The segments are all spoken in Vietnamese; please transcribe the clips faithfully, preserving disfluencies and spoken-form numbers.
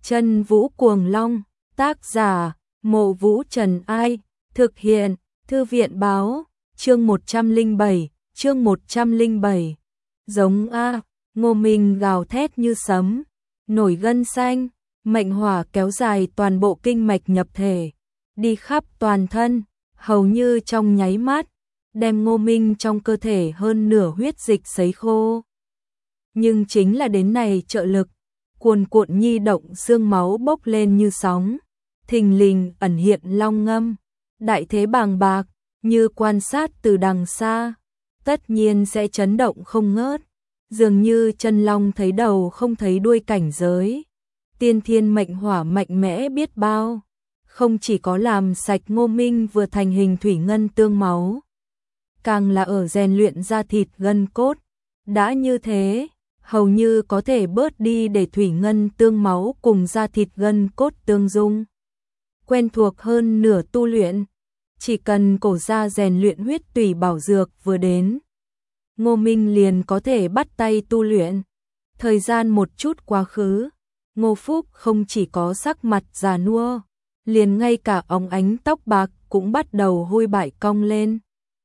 Chân Vũ Cuồng Long, tác giả, Mộ Vũ Trần Ai, thực hiện, Thư viện Báo, chương một trăm lẻ bảy, chương một trăm lẻ bảy. Giống a, Ngô Minh gào thét như sấm, nổi gân xanh, mệnh hỏa kéo dài toàn bộ kinh mạch nhập thể, đi khắp toàn thân, hầu như trong nháy mắt, đem Ngô Minh trong cơ thể hơn nửa huyết dịch sấy khô. Nhưng chính là đến này trợ lực, cuồn cuộn nhi động xương máu bốc lên như sóng, thình lình ẩn hiện long ngâm, đại thế bàng bạc, như quan sát từ đằng xa, tất nhiên sẽ chấn động không ngớt, dường như chân long thấy đầu không thấy đuôi cảnh giới. Tiên thiên mệnh hỏa mạnh mẽ biết bao, không chỉ có làm sạch Ngô Minh vừa thành hình thủy ngân tương máu, càng là ở rèn luyện da thịt gân cốt, đã như thế, hầu như có thể bớt đi để thủy ngân tương máu cùng da thịt gân cốt tương dung. Quen thuộc hơn nửa tu luyện, chỉ cần cổ ra rèn luyện huyết tủy bảo dược vừa đến, Ngô Minh liền có thể bắt tay tu luyện. Thời gian một chút quá khứ, Ngô Phúc không chỉ có sắc mặt già nua, liền ngay cả óng ánh tóc bạc cũng bắt đầu hôi bại cong lên.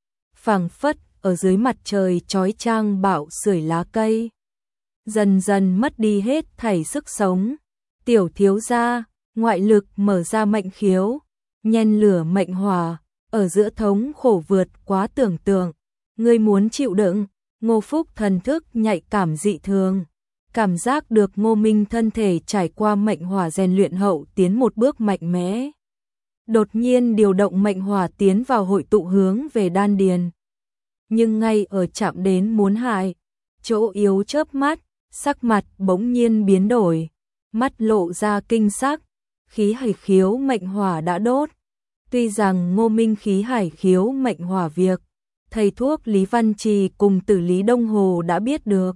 Phảng phất ở dưới mặt trời chói chang bạo sưởi lá cây, dần dần mất đi hết thảy sức sống. Tiểu thiếu gia, ngoại lực mở ra mệnh khiếu, nhen lửa mệnh hỏa, ở giữa thống khổ vượt quá tưởng tượng. Ngươi muốn chịu đựng. Ngô Phúc thần thức nhạy cảm dị thường, cảm giác được Ngô Minh thân thể trải qua mệnh hỏa rèn luyện hậu tiến một bước mạnh mẽ. Đột nhiên điều động mệnh hỏa tiến vào hội tụ hướng về đan điền. Nhưng ngay ở chạm đến muốn hại, chỗ yếu chớp mắt, sắc mặt bỗng nhiên biến đổi, mắt lộ ra kinh sắc, khí hải khiếu mệnh hỏa đã đốt. Tuy rằng Ngô Minh khí hải khiếu mệnh hỏa việc, thầy thuốc Lý Văn Trì cùng Tử Lý Đông Hồ đã biết được,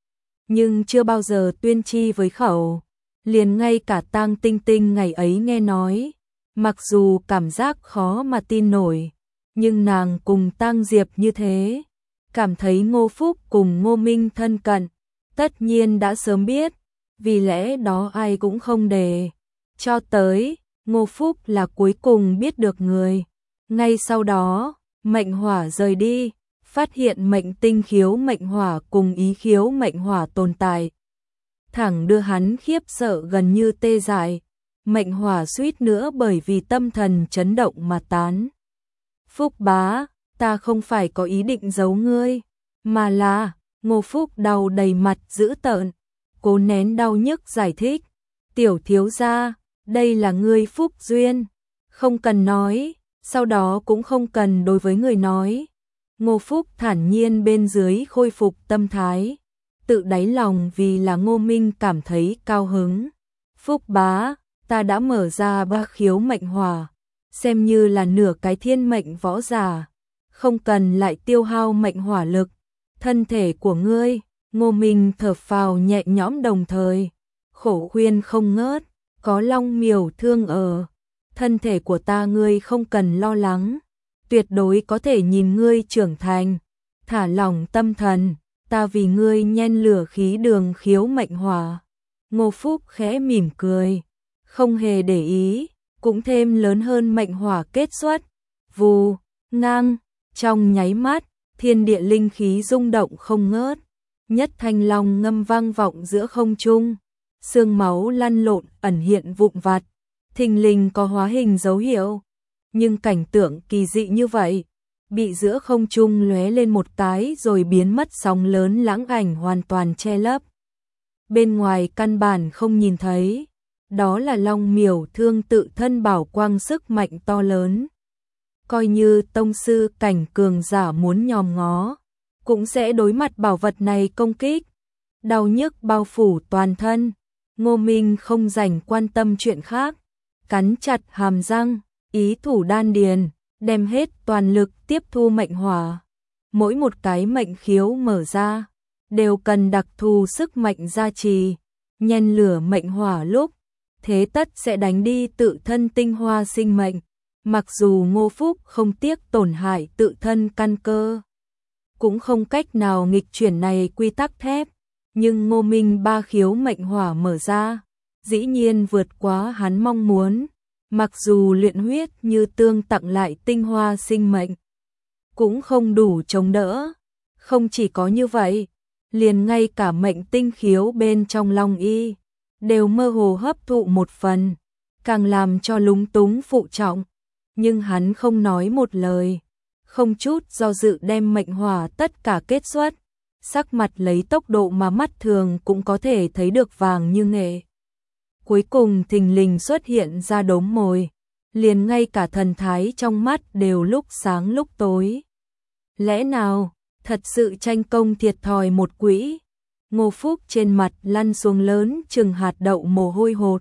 nhưng chưa bao giờ tuyên chi với khẩu. Liền ngay cả Tang Tinh Tinh ngày ấy nghe nói, mặc dù cảm giác khó mà tin nổi, nhưng nàng cùng Tang Diệp như thế, cảm thấy Ngô Phúc cùng Ngô Minh thân cận, tất nhiên đã sớm biết, vì lẽ đó ai cũng không đề. Cho tới, Ngô Phúc là cuối cùng biết được người. Ngay sau đó, mệnh hỏa rời đi, phát hiện mệnh tinh khiếu mệnh hỏa cùng ý khiếu mệnh hỏa tồn tại. Thẳng đưa hắn khiếp sợ gần như tê dại, mệnh hỏa suýt nữa bởi vì tâm thần chấn động mà tán. Phúc bá, ta không phải có ý định giấu ngươi, mà là, Ngô Phúc đau đầy mặt dữ tợn, cố nén đau nhức giải thích. Tiểu thiếu gia, đây là ngươi phúc duyên, không cần nói, sau đó cũng không cần đối với người nói. Ngô Phúc thản nhiên bên dưới khôi phục tâm thái, tự đáy lòng vì là Ngô Minh cảm thấy cao hứng. Phúc bá, ta đã mở ra ba khiếu mệnh hỏa, xem như là nửa cái thiên mệnh võ giả, không cần lại tiêu hao mệnh hỏa lực. Thân thể của ngươi, Ngô Minh thở phào nhẹ nhõm đồng thời, khổ khuyên không ngớt, có Long Miểu Thương ở, thân thể của ta ngươi không cần lo lắng, tuyệt đối có thể nhìn ngươi trưởng thành, thả lỏng tâm thần, ta vì ngươi nhen lửa khí đường khiếu mệnh hỏa. Ngô Phúc khẽ mỉm cười, không hề để ý, cũng thêm lớn hơn mệnh hỏa kết xuất. Vù, ngang, trong nháy mắt, thiên địa linh khí rung động không ngớt, nhất thanh long ngâm vang vọng giữa không trung, xương máu lăn lộn ẩn hiện vụn vặt, thình lình có hóa hình dấu hiệu. Nhưng cảnh tượng kỳ dị như vậy, bị giữa không trung lóe lên một cái rồi biến mất sóng lớn lãng ảnh hoàn toàn che lấp. Bên ngoài căn bản không nhìn thấy, đó là Long Miểu Thương tự thân bảo quang sức mạnh to lớn. Coi như tông sư cảnh cường giả muốn nhòm ngó, cũng sẽ đối mặt bảo vật này công kích. Đau nhức bao phủ toàn thân, Ngô Minh không rảnh quan tâm chuyện khác, cắn chặt hàm răng, ý thủ đan điền, đem hết toàn lực tiếp thu mệnh hỏa. Mỗi một cái mệnh khiếu mở ra, đều cần đặc thù sức mạnh gia trì, nhen lửa mệnh hỏa lúc, thế tất sẽ đánh đi tự thân tinh hoa sinh mệnh. Mặc dù Ngô Phúc không tiếc tổn hại tự thân căn cơ, cũng không cách nào nghịch chuyển này quy tắc thép, nhưng Ngô Minh ba khiếu mệnh hỏa mở ra, dĩ nhiên vượt quá hắn mong muốn. Mặc dù luyện huyết như tương tặng lại tinh hoa sinh mệnh, cũng không đủ chống đỡ. Không chỉ có như vậy, liền ngay cả mệnh tinh khiếu bên trong Long Y đều mơ hồ hấp thụ một phần, càng làm cho lúng túng phụ trọng. Nhưng hắn không nói một lời, không chút do dự đem mệnh hỏa tất cả kết xuất, sắc mặt lấy tốc độ mà mắt thường cũng có thể thấy được vàng như nghệ. Cuối cùng thình lình xuất hiện ra đốm mồi, liền ngay cả thần thái trong mắt đều lúc sáng lúc tối. Lẽ nào, thật sự tranh công thiệt thòi một quỹ? Ngô Phúc trên mặt lăn xuống lớn chừng hạt đậu mồ hôi hột.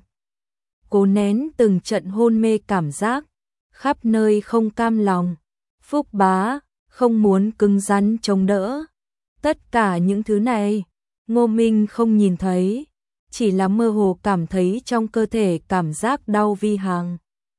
Cố nén từng trận hôn mê cảm giác, khắp nơi không cam lòng. Phúc bá, không muốn cứng rắn chống đỡ. Tất cả những thứ này, Ngô Minh không nhìn thấy, chỉ là mơ hồ cảm thấy trong cơ thể cảm giác đau vi hàng.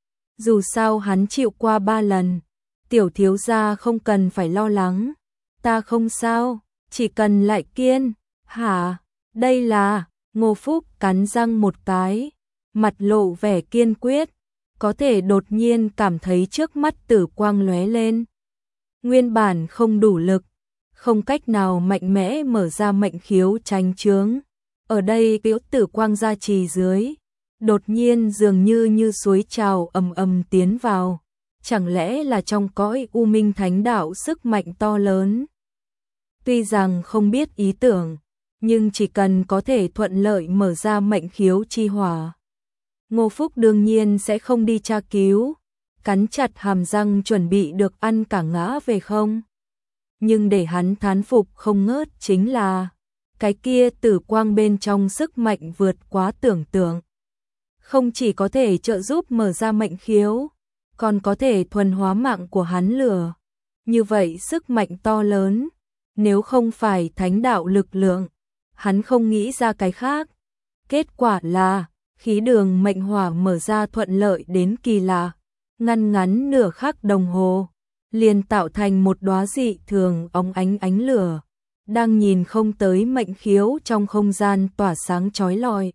Dù sao hắn chịu qua ba lần, tiểu thiếu gia không cần phải lo lắng. Ta không sao, chỉ cần lại kiên. Hả, đây là, Ngô Phúc cắn răng một cái, mặt lộ vẻ kiên quyết, có thể đột nhiên cảm thấy trước mắt tử quang lóe lên. Nguyên bản không đủ lực, không cách nào mạnh mẽ mở ra mệnh khiếu tránh chướng. Ở đây liễu tử quang gia trì dưới, đột nhiên dường như như suối trào ầm ầm tiến vào. Chẳng lẽ là trong cõi U Minh Thánh Đạo sức mạnh to lớn? Tuy rằng không biết ý tưởng, nhưng chỉ cần có thể thuận lợi mở ra mệnh khiếu chi hỏa, Ngô Phúc đương nhiên sẽ không đi tra cứu, cắn chặt hàm răng chuẩn bị được ăn cả ngã về không. Nhưng để hắn thán phục không ngớt chính là, cái kia tử quang bên trong sức mạnh vượt quá tưởng tượng. Không chỉ có thể trợ giúp mở ra mệnh khiếu, còn có thể thuần hóa mạng của hắn lửa. Như vậy sức mạnh to lớn, nếu không phải thánh đạo lực lượng, hắn không nghĩ ra cái khác. Kết quả là, khí đường mệnh hỏa mở ra thuận lợi đến kỳ lạ, ngăn ngắn nửa khắc đồng hồ, liền tạo thành một đóa dị thường óng ánh ánh lửa, đang nhìn không tới mệnh khiếu trong không gian tỏa sáng chói lọi.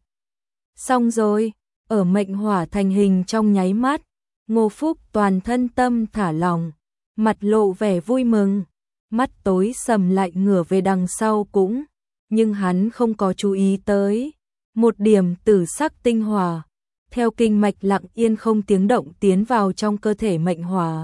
Xong rồi, ở mệnh hỏa thành hình trong nháy mắt, Ngô Phúc toàn thân tâm thả lỏng, mặt lộ vẻ vui mừng, mắt tối sầm lại ngửa về đằng sau cũng, nhưng hắn không có chú ý tới. Một điểm tử sắc tinh hỏa, theo kinh mạch lặng yên không tiếng động tiến vào trong cơ thể mệnh hỏa.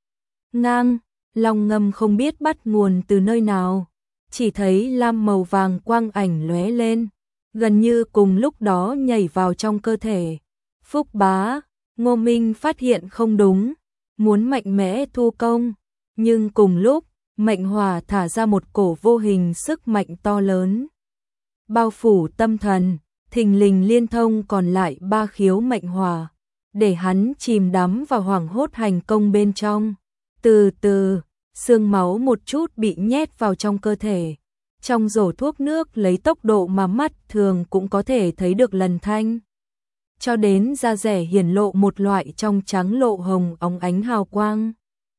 Ngang, lòng ngầm không biết bắt nguồn từ nơi nào, chỉ thấy lam màu vàng quang ảnh lóe lên, gần như cùng lúc đó nhảy vào trong cơ thể. Phúc bá, Ngô Minh phát hiện không đúng, muốn mạnh mẽ thu công, nhưng cùng lúc, mệnh hỏa thả ra một cổ vô hình sức mạnh to lớn. Bao phủ tâm thần, thình lình liên thông còn lại ba khiếu mệnh hỏa, để hắn chìm đắm vào hoảng hốt hành công bên trong. Từ từ, xương máu một chút bị nhét vào trong cơ thể. Trong rổ thuốc nước lấy tốc độ mà mắt thường cũng có thể thấy được lần thanh. Cho đến da rẻ hiển lộ một loại trong trắng lộ hồng óng ánh hào quang.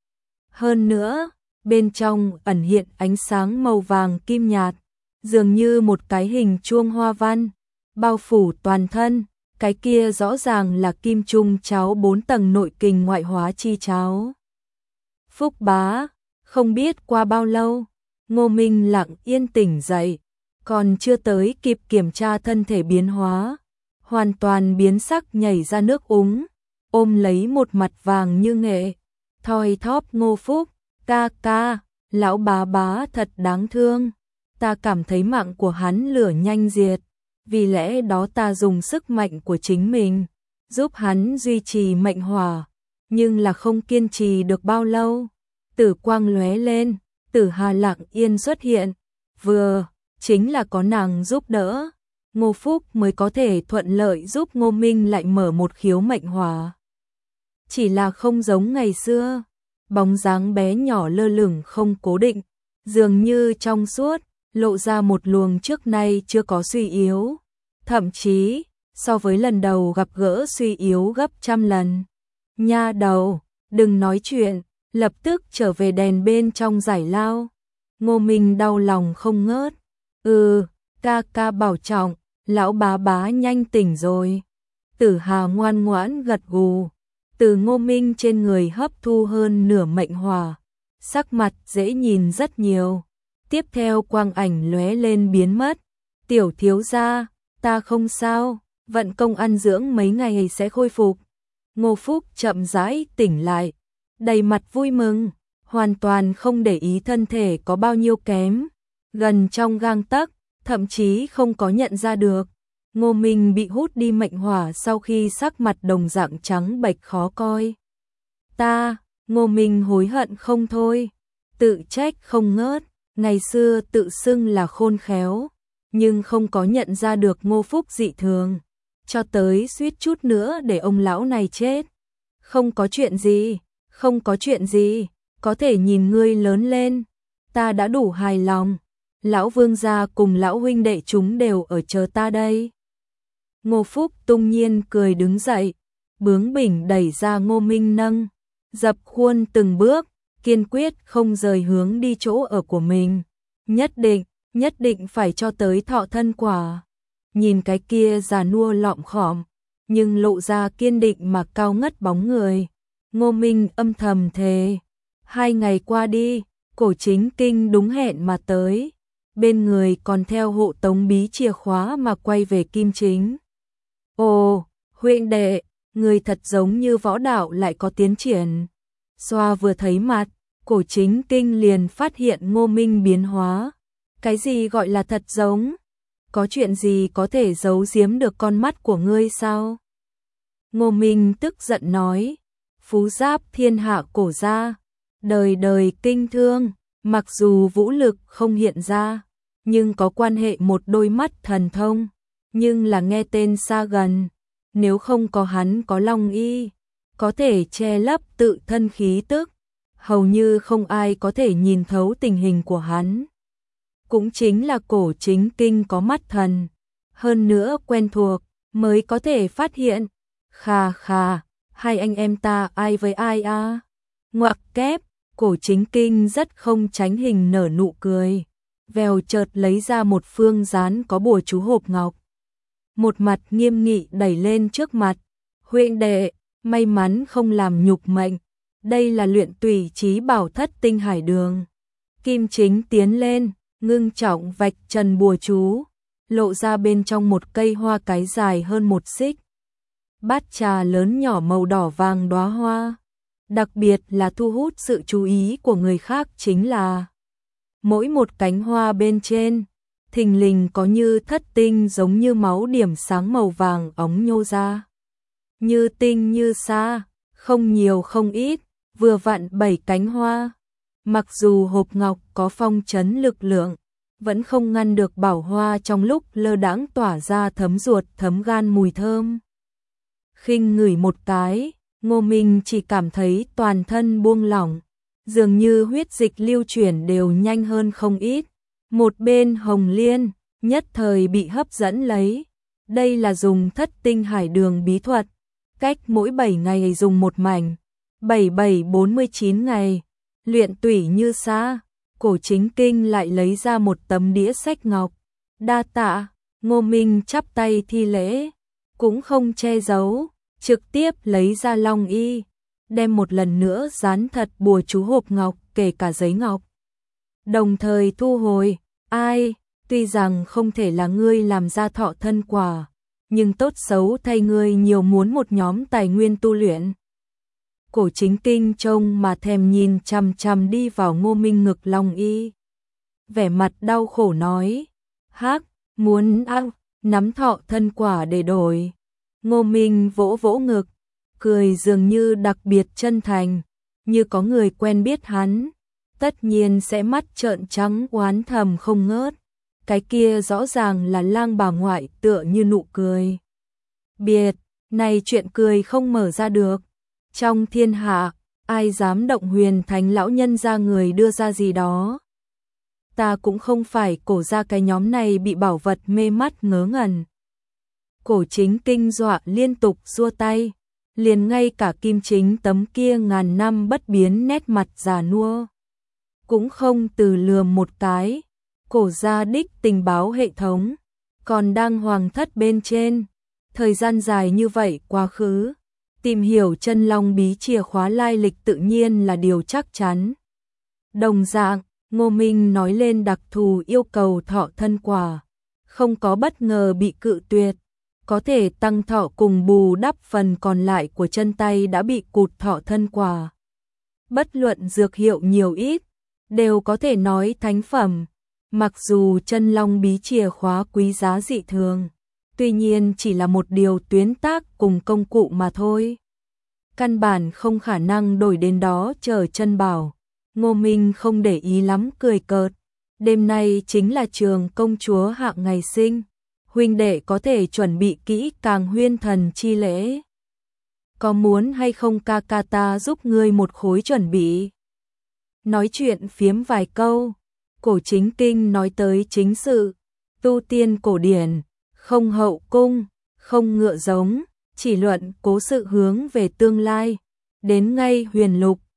Hơn nữa, bên trong ẩn hiện ánh sáng màu vàng kim nhạt, dường như một cái hình chuông hoa văn, bao phủ toàn thân. Cái kia rõ ràng là kim trung cháo bốn tầng nội kình ngoại hóa chi cháo. Phúc bá, không biết qua bao lâu, Ngô Minh lặng yên tỉnh dậy, còn chưa tới kịp kiểm tra thân thể biến hóa, hoàn toàn biến sắc nhảy ra nước úng, ôm lấy một mặt vàng như nghệ, thoi thóp Ngô Phúc, ca ca, lão bá bá thật đáng thương, ta cảm thấy mạng của hắn lửa nhanh diệt, vì lẽ đó ta dùng sức mạnh của chính mình, giúp hắn duy trì mệnh hỏa, nhưng là không kiên trì được bao lâu. Tử quang lóe lên, Tử Hà lặng yên xuất hiện, vừa, chính là có nàng giúp đỡ, Ngô Phúc mới có thể thuận lợi giúp Ngô Minh lại mở một khiếu mệnh hỏa. Chỉ là không giống ngày xưa, bóng dáng bé nhỏ lơ lửng không cố định, dường như trong suốt, lộ ra một luồng trước nay chưa có suy yếu, thậm chí, so với lần đầu gặp gỡ suy yếu gấp trăm lần. Nha đầu, đừng nói chuyện, lập tức trở về đèn bên trong giải lao. Ngô Minh đau lòng không ngớt. Ừ, ca ca bảo trọng, Lão bá bá nhanh tỉnh rồi. Tử Hà ngoan ngoãn gật gù. Từ Ngô Minh trên người hấp thu hơn nửa mệnh hỏa, sắc mặt dễ nhìn rất nhiều. Tiếp theo quang ảnh lóe lên biến mất. Tiểu thiếu gia, ta không sao, vận công ăn dưỡng mấy ngày sẽ khôi phục. Ngô Phúc chậm rãi tỉnh lại, đầy mặt vui mừng, hoàn toàn không để ý thân thể có bao nhiêu kém. Gần trong gang tấc, thậm chí không có nhận ra được. Ngô Minh bị hút đi mệnh hỏa sau khi sắc mặt đồng dạng trắng bệch khó coi. Ta, Ngô Minh hối hận không thôi, tự trách không ngớt, ngày xưa tự xưng là khôn khéo, nhưng không có nhận ra được Ngô Phúc dị thường, cho tới suýt chút nữa để ông lão này chết. Không có chuyện gì, không có chuyện gì, có thể nhìn ngươi lớn lên, ta đã đủ hài lòng. Lão vương gia cùng lão huynh đệ chúng đều ở chờ ta đây. Ngô Phúc tung nhiên cười đứng dậy, bướng bỉnh đẩy ra Ngô Minh nâng, dập khuôn từng bước, kiên quyết không rời hướng đi chỗ ở của mình. Nhất định, nhất định phải cho tới thọ thân quả. Nhìn cái kia già nua lọm khọm, nhưng lộ ra kiên định mà cao ngất bóng người. Ngô Minh âm thầm thề. Hai ngày qua đi, Cổ Chính Kinh đúng hẹn mà tới. Bên người còn theo hộ tống bí chìa khóa mà quay về Kim Chính. Ồ, huynh đệ, người thật giống như võ đạo lại có tiến triển. Xoa vừa thấy mặt, Cổ Chính Kinh liền phát hiện Ngô Minh biến hóa. Cái gì gọi là thật giống? Có chuyện gì có thể giấu giếm được con mắt của ngươi sao? Ngô Minh tức giận nói, phú giáp thiên hạ cổ gia, đời đời kinh thương, mặc dù vũ lực không hiện ra, nhưng có quan hệ một đôi mắt thần thông, nhưng là nghe tên xa gần, nếu không có hắn có long y, có thể che lấp tự thân khí tức, hầu như không ai có thể nhìn thấu tình hình của hắn. Cũng chính là Cổ Chính Kinh có mắt thần, hơn nữa quen thuộc, mới có thể phát hiện. Khà khà, hai anh em ta ai với ai a? À? Ngoặc kép, Cổ Chính Kinh rất không tránh hình nở nụ cười, vèo chợt lấy ra một phương dán có bùa chú hộp ngọc. Một mặt nghiêm nghị đẩy lên trước mặt, huynh đệ, may mắn không làm nhục mệnh, đây là luyện tùy trí bảo thất tinh hải đường. Kim Chính tiến lên, ngưng trọng vạch trần bùa chú, lộ ra bên trong một cây hoa cái dài hơn một xích. Bát trà lớn nhỏ màu đỏ vàng đóa hoa, đặc biệt là thu hút sự chú ý của người khác chính là mỗi một cánh hoa bên trên, thình lình có như thất tinh giống như máu điểm sáng màu vàng óng nhô ra. Như tinh như sa, không nhiều không ít, vừa vặn bảy cánh hoa. Mặc dù hộp ngọc có phong trấn lực lượng, vẫn không ngăn được bảo hoa trong lúc lơ đãng tỏa ra thấm ruột thấm gan mùi thơm. Khinh ngửi một cái, Ngô Minh chỉ cảm thấy toàn thân buông lỏng, dường như huyết dịch lưu chuyển đều nhanh hơn không ít. Một bên Hồng Liên, nhất thời bị hấp dẫn lấy. Đây là dùng thất tinh hải đường bí thuật, cách mỗi bảy ngày dùng một mảnh, bảy bảy bốn mươi chín ngày, luyện tủy như sa. Cổ Chính Kinh lại lấy ra một tấm đĩa sách ngọc. Đa tạ, Ngô Minh chắp tay thi lễ, cũng không che giấu, trực tiếp lấy ra long y, đem một lần nữa dán thật bùa chú hộp ngọc kể cả giấy ngọc. Đồng thời thu hồi, ai, tuy rằng không thể là ngươi làm ra thọ thân quả, nhưng tốt xấu thay ngươi nhiều muốn một nhóm tài nguyên tu luyện. Cổ Chính Kinh trông mà thèm nhìn chằm chằm đi vào Ngô Minh ngực long y. Vẻ mặt đau khổ nói, hắc, muốn ăn, nắm thọ thân quả để đổi. Ngô Minh vỗ vỗ ngực, cười dường như đặc biệt chân thành, như có người quen biết hắn, tất nhiên sẽ mắt trợn trắng oán thầm không ngớt. Cái kia rõ ràng là lang bà ngoại tựa như nụ cười. Biệt, này chuyện cười không mở ra được. Trong thiên hạ, ai dám động Huyền Thánh lão nhân ra người đưa ra gì đó. Ta cũng không phải cổ ra cái nhóm này bị bảo vật mê mắt ngớ ngẩn. Cổ Chính Kinh dọa liên tục giơ tay, liền ngay cả Kim Chính tấm kia ngàn năm bất biến nét mặt già nua cũng không từ lườm một cái. Cổ gia đích tình báo hệ thống, còn đang hoàng thất bên trên. Thời gian dài như vậy quá khứ, tìm hiểu chân long bí chìa khóa lai lịch tự nhiên là điều chắc chắn. Đồng dạng, Ngô Minh nói lên đặc thù yêu cầu thọ thân quả, không có bất ngờ bị cự tuyệt, có thể tăng thọ cùng bù đắp phần còn lại của chân tay đã bị cụt thọ thân quả. Bất luận dược hiệu nhiều ít, đều có thể nói thánh phẩm, mặc dù chân long bí chìa khóa quý giá dị thường, tuy nhiên chỉ là một điều tuyến tác cùng công cụ mà thôi. Căn bản không khả năng đổi đến đó chờ chân bảo. Ngô Minh không để ý lắm, cười cợt. Đêm nay chính là trường công chúa hạng ngày sinh, huynh đệ có thể chuẩn bị kỹ càng huyên thần chi lễ. Có muốn hay không ca ca ta giúp ngươi một khối chuẩn bị? Nói chuyện phiếm vài câu, Cổ Chính Kinh nói tới chính sự, tu tiên cổ điển, không hậu cung, không ngựa giống, chỉ luận cố sự hướng về tương lai. Đến ngay huyền lục,